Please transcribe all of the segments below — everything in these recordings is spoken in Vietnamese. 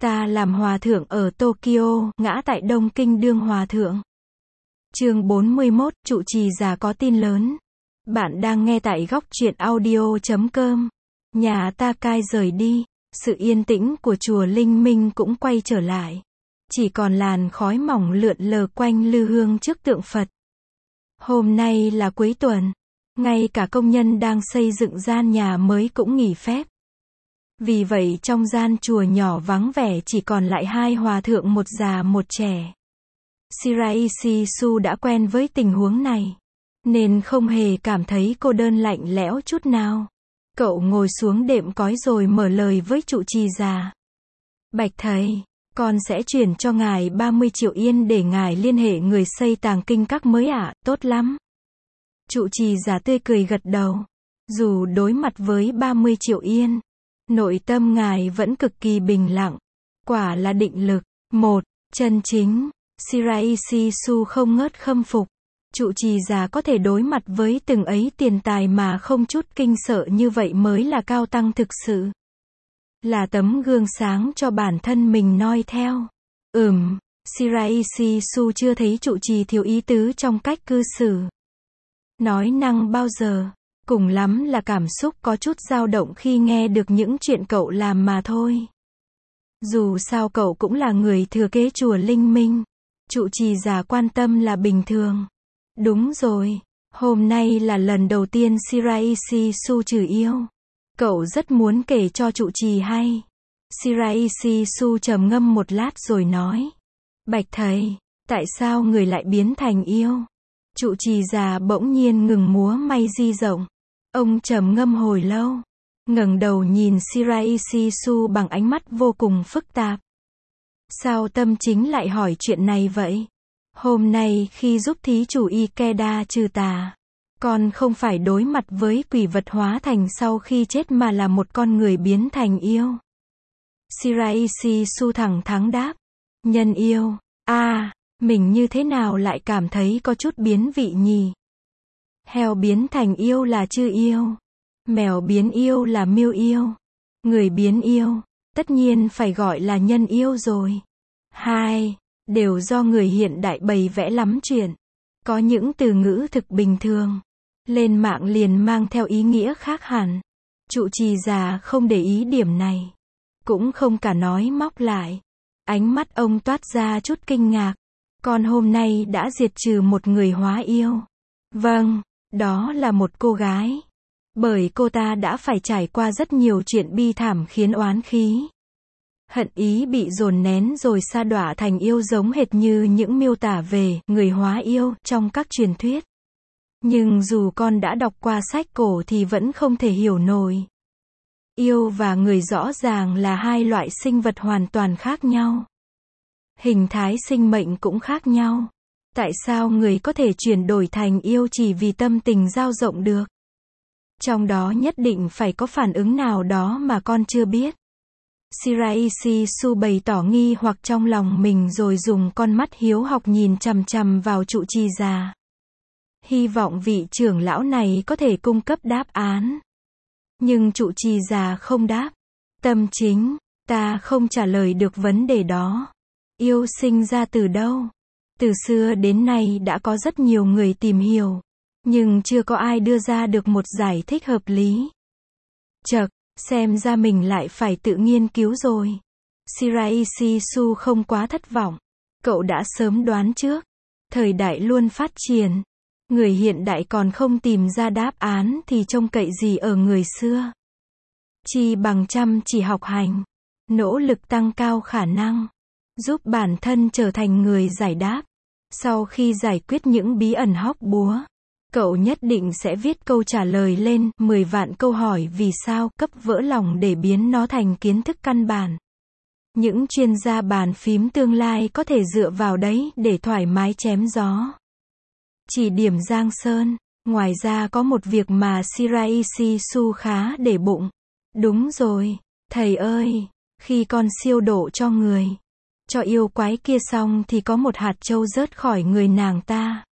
Ta làm hòa thượng ở Tokyo, ngã tại Đông Kinh đương hòa thượng. Chương 41, trụ trì già có tin lớn. Bạn đang nghe tại góc truyện audio.com. Nhà ta cai rời đi, sự yên tĩnh của chùa Linh Minh cũng quay trở lại. Chỉ còn làn khói mỏng lượn lờ quanh lư hương trước tượng Phật. Hôm nay là cuối tuần, ngay cả công nhân đang xây dựng gian nhà mới cũng nghỉ phép. Vì vậy trong gian chùa nhỏ vắng vẻ chỉ còn lại hai hòa thượng, một già một trẻ. Shiraishi Su đã quen với tình huống này, nên không hề cảm thấy cô đơn lạnh lẽo chút nào. Cậu ngồi xuống đệm cói rồi mở lời với trụ trì già. Bạch thầy, con sẽ chuyển cho ngài 30 triệu yên để ngài liên hệ người xây tàng kinh các mới ạ. Tốt lắm. Trụ trì già tươi cười gật đầu. Dù đối mặt với 30 triệu yên, nội tâm ngài vẫn cực kỳ bình lặng. Quả là định lực. Một, chân chính. Shiraishi Su không ngớt khâm phục. Trụ trì già có thể đối mặt với từng ấy tiền tài mà không chút kinh sợ như vậy mới là cao tăng thực sự. Là tấm gương sáng cho bản thân mình noi theo. Shiraishi Su chưa thấy trụ trì thiếu ý tứ trong cách cư xử. Nói năng bao giờ, cùng lắm là cảm xúc có chút dao động khi nghe được những chuyện cậu làm mà thôi. Dù sao cậu cũng là người thừa kế chùa Linh Minh. Trụ trì già quan tâm là bình thường. Đúng rồi, hôm nay là lần đầu tiên Shiraishi Su trừ yêu. Cậu rất muốn kể cho trụ trì hay. Shiraishi Su trầm ngâm một lát rồi nói. Bạch thầy, tại sao người lại biến thành yêu? Trụ trì già bỗng nhiên ngừng múa may di rộng. Ông trầm ngâm hồi lâu, ngẩng đầu nhìn Shiraishi Su bằng ánh mắt vô cùng phức tạp. Sao tâm chính lại hỏi chuyện này vậy? Hôm nay khi giúp thí chủ Ikeda trừ tà, con không phải đối mặt với quỷ vật hóa thành sau khi chết mà là một con người biến thành yêu. Shiraishi Su thẳng thắn đáp. Nhân yêu, mình như thế nào lại cảm thấy có chút biến vị nhỉ? Heo biến thành yêu là chư yêu. Mèo biến yêu là miêu yêu. Người biến yêu, tất nhiên phải gọi là nhân yêu rồi. Hai, đều do người hiện đại bày vẽ lắm chuyện. Có những từ ngữ thực bình thường, lên mạng liền mang theo ý nghĩa khác hẳn. Trụ trì già không để ý điểm này, cũng không cả nói móc lại. Ánh mắt ông toát ra chút kinh ngạc. Con hôm nay đã diệt trừ một người hóa yêu. Vâng, đó là một cô gái. Bởi cô ta đã phải trải qua rất nhiều chuyện bi thảm khiến oán khí, hận ý bị dồn nén rồi sa đọa thành yêu, giống hệt như những miêu tả về người hóa yêu trong các truyền thuyết. Nhưng dù con đã đọc qua sách cổ thì vẫn không thể hiểu nổi. Yêu và người rõ ràng là hai loại sinh vật hoàn toàn khác nhau. Hình thái sinh mệnh cũng khác nhau. Tại sao người có thể chuyển đổi thành yêu chỉ vì tâm tình dao rộng được? Trong đó nhất định phải có phản ứng nào đó mà con chưa biết. Shiraishi Su bày tỏ nghi hoặc trong lòng mình rồi dùng con mắt hiếu học nhìn chằm chằm vào trụ trì già. Hy vọng vị trưởng lão này có thể cung cấp đáp án. Nhưng trụ trì già không đáp. Tâm chính, ta không trả lời được vấn đề đó. Yêu sinh ra từ đâu? Từ xưa đến nay đã có rất nhiều người tìm hiểu, nhưng chưa có ai đưa ra được một giải thích hợp lý. Chậc, xem ra mình lại phải tự nghiên cứu rồi. Shiraishi Su không quá thất vọng. Cậu đã sớm đoán trước. Thời đại luôn phát triển. Người hiện đại còn không tìm ra đáp án thì trông cậy gì ở người xưa. Chi bằng chăm chỉ học hành, nỗ lực tăng cao khả năng, giúp bản thân trở thành người giải đáp. Sau khi giải quyết những bí ẩn hóc búa, cậu nhất định sẽ viết câu trả lời lên 10 vạn câu hỏi vì sao, cấp vỡ lòng để biến nó thành kiến thức căn bản. Những chuyên gia bàn phím tương lai có thể dựa vào đấy để thoải mái chém gió. Chỉ điểm giang sơn. Ngoài ra có một việc mà Shiraishi Su khá để bụng. Đúng rồi, thầy ơi, khi con siêu độ cho người, cho yêu quái kia xong thì có một hạt châu rớt khỏi người nàng ta.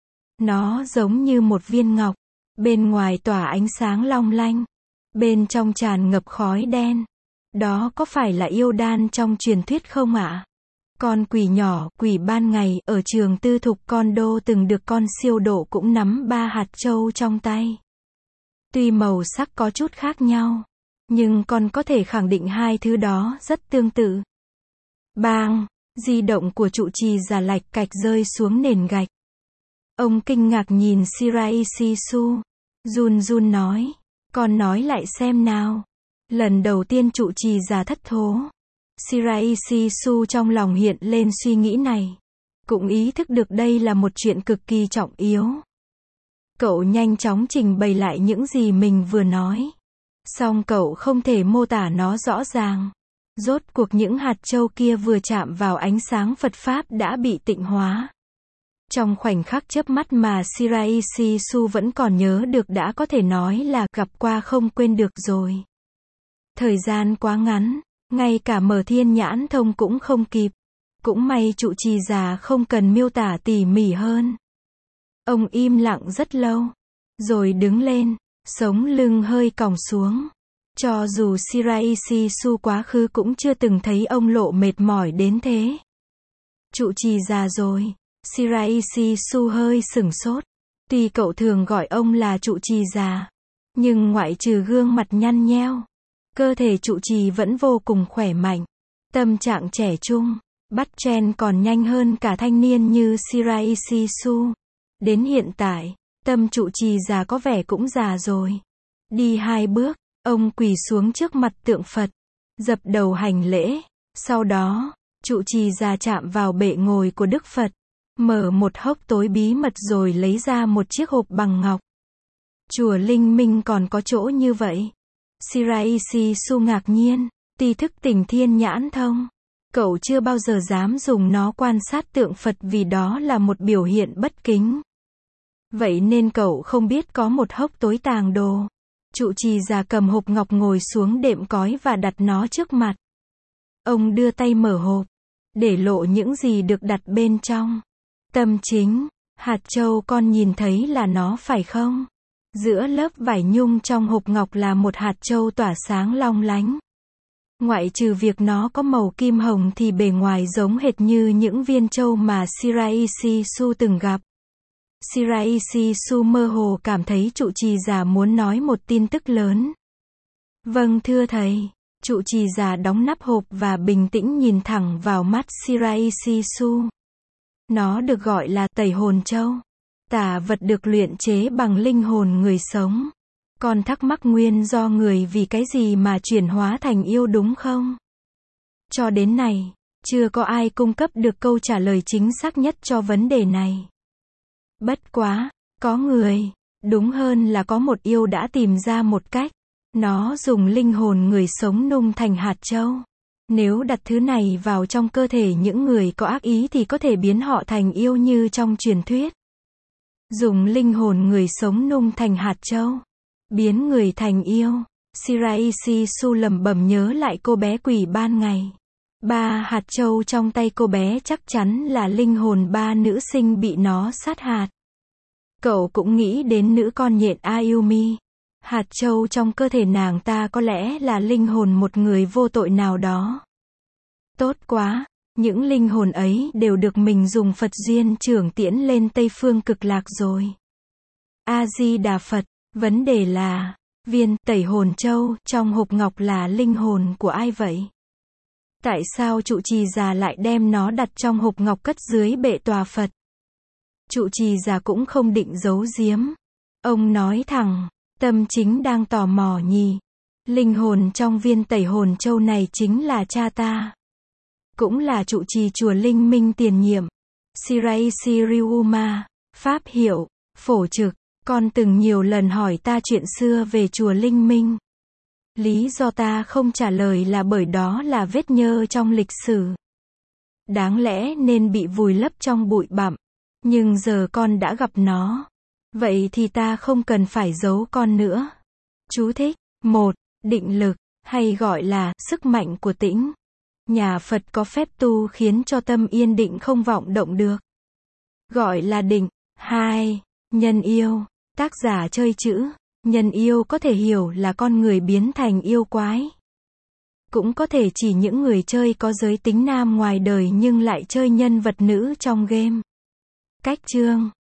Nó giống như một viên ngọc, bên ngoài tỏa ánh sáng long lanh, bên trong tràn ngập khói đen. Đó có phải là yêu đan trong truyền thuyết không ạ? Con quỷ nhỏ, quỷ ban ngày, ở trường tư thục con đô từng được con siêu độ cũng nắm 3 hạt châu trong tay. Tuy màu sắc có chút khác nhau, nhưng con có thể khẳng định hai thứ đó rất tương tự. Bang! Di động của trụ trì già lạch cạch rơi xuống nền gạch. Ông kinh ngạc nhìn Shiraishi Su. Run run nói. Con nói lại xem nào. Lần đầu tiên trụ trì già thất thố. Shiraishi Su trong lòng hiện lên suy nghĩ này. Cũng ý thức được đây là một chuyện cực kỳ trọng yếu. Cậu nhanh chóng trình bày lại những gì mình vừa nói. Song cậu không thể mô tả nó rõ ràng. Rốt cuộc những hạt châu kia vừa chạm vào ánh sáng Phật Pháp đã bị tịnh hóa. Trong khoảnh khắc chớp mắt mà Shiraishi Su vẫn còn nhớ được đã có thể nói là gặp qua không quên được rồi. Thời gian quá ngắn, ngay cả mở thiên nhãn thông cũng không kịp. Cũng may trụ trì già không cần miêu tả tỉ mỉ hơn. Ông im lặng rất lâu, rồi đứng lên, sống lưng hơi còng xuống. Cho dù Shiraishi Su quá khứ cũng chưa từng thấy ông lộ mệt mỏi đến thế. Trụ trì già rồi. Shiraishi Su hơi sửng sốt. Tuy cậu thường gọi ông là trụ trì già, nhưng ngoại trừ gương mặt nhăn nheo, cơ thể trụ trì vẫn vô cùng khỏe mạnh. Tâm trạng trẻ trung, bắt chen còn nhanh hơn cả thanh niên như Shiraishi Su. Đến hiện tại, tâm trụ trì già có vẻ cũng già rồi. Đi 2 bước, ông quỳ xuống trước mặt tượng Phật, dập đầu hành lễ. Sau đó, trụ trì già chạm vào bệ ngồi của Đức Phật, mở một hốc tối bí mật rồi lấy ra một chiếc hộp bằng ngọc. Chùa Linh Minh còn có chỗ như vậy. Shiraishi Su ngạc nhiên, tuy thức tỉnh thiên nhãn thông, cậu chưa bao giờ dám dùng nó quan sát tượng Phật vì đó là một biểu hiện bất kính. Vậy nên cậu không biết có một hốc tối tàng đồ. Trụ trì già cầm hộp ngọc ngồi xuống đệm cói và đặt nó trước mặt. Ông đưa tay mở hộp, để lộ những gì được đặt bên trong. Tâm chính, hạt châu con nhìn thấy là nó phải không? Giữa lớp vải nhung trong hộp ngọc là một hạt châu tỏa sáng long lánh. Ngoại trừ việc nó có màu kim hồng thì bề ngoài giống hệt như những viên châu mà Shiraishi Su từng gặp. Shiraishi Su mơ hồ cảm thấy trụ trì già muốn nói một tin tức lớn. Vâng thưa thầy. Trụ trì già đóng nắp hộp và bình tĩnh nhìn thẳng vào mắt Shiraishi Su. Nó được gọi là tẩy hồn châu. Tà vật được luyện chế bằng linh hồn người sống. Con thắc mắc nguyên do người vì cái gì mà chuyển hóa thành yêu đúng không? Cho đến nay, chưa có ai cung cấp được câu trả lời chính xác nhất cho vấn đề này. Bất quá, có người, đúng hơn là có một yêu đã tìm ra một cách. Nó dùng linh hồn người sống nung thành hạt châu. Nếu đặt thứ này vào trong cơ thể những người có ác ý thì có thể biến họ thành yêu như trong truyền thuyết. Dùng linh hồn người sống nung thành hạt châu, biến người thành yêu. Shiraishi Su lẩm bẩm nhớ lại cô bé quỷ ban ngày. 3 hạt châu trong tay cô bé chắc chắn là linh hồn 3 nữ sinh bị nó sát hạt. Cậu cũng nghĩ đến nữ con nhện Ayumi. Hạt châu trong cơ thể nàng ta có lẽ là linh hồn một người vô tội nào đó. Tốt quá, những linh hồn ấy đều được mình dùng Phật duyên trưởng tiễn lên Tây Phương Cực Lạc rồi. A-di-đà Phật, vấn đề là, viên tẩy hồn châu trong hộp ngọc là linh hồn của ai vậy? Tại sao trụ trì già lại đem nó đặt trong hộp ngọc cất dưới bệ tòa Phật? Trụ trì già cũng không định giấu giếm. Ông nói thẳng, tâm chính đang tò mò nhỉ. Linh hồn trong viên tẩy hồn châu này chính là cha ta. Cũng là trụ trì chùa Linh Minh tiền nhiệm. Shiraishi Ryuma, Pháp hiệu, phổ trực. Con từng nhiều lần hỏi ta chuyện xưa về chùa Linh Minh. Lý do ta không trả lời là bởi đó là vết nhơ trong lịch sử. Đáng lẽ nên bị vùi lấp trong bụi bặm. Nhưng giờ con đã gặp nó. Vậy thì ta không cần phải giấu con nữa. Chú thích. 1. Định lực, hay gọi là sức mạnh của tĩnh. Nhà Phật có phép tu khiến cho tâm yên định không vọng động được. Gọi là định. 2. Nhân yêu. Tác giả chơi chữ. Nhân yêu có thể hiểu là con người biến thành yêu quái. Cũng có thể chỉ những người chơi có giới tính nam ngoài đời nhưng lại chơi nhân vật nữ trong game. Cách chương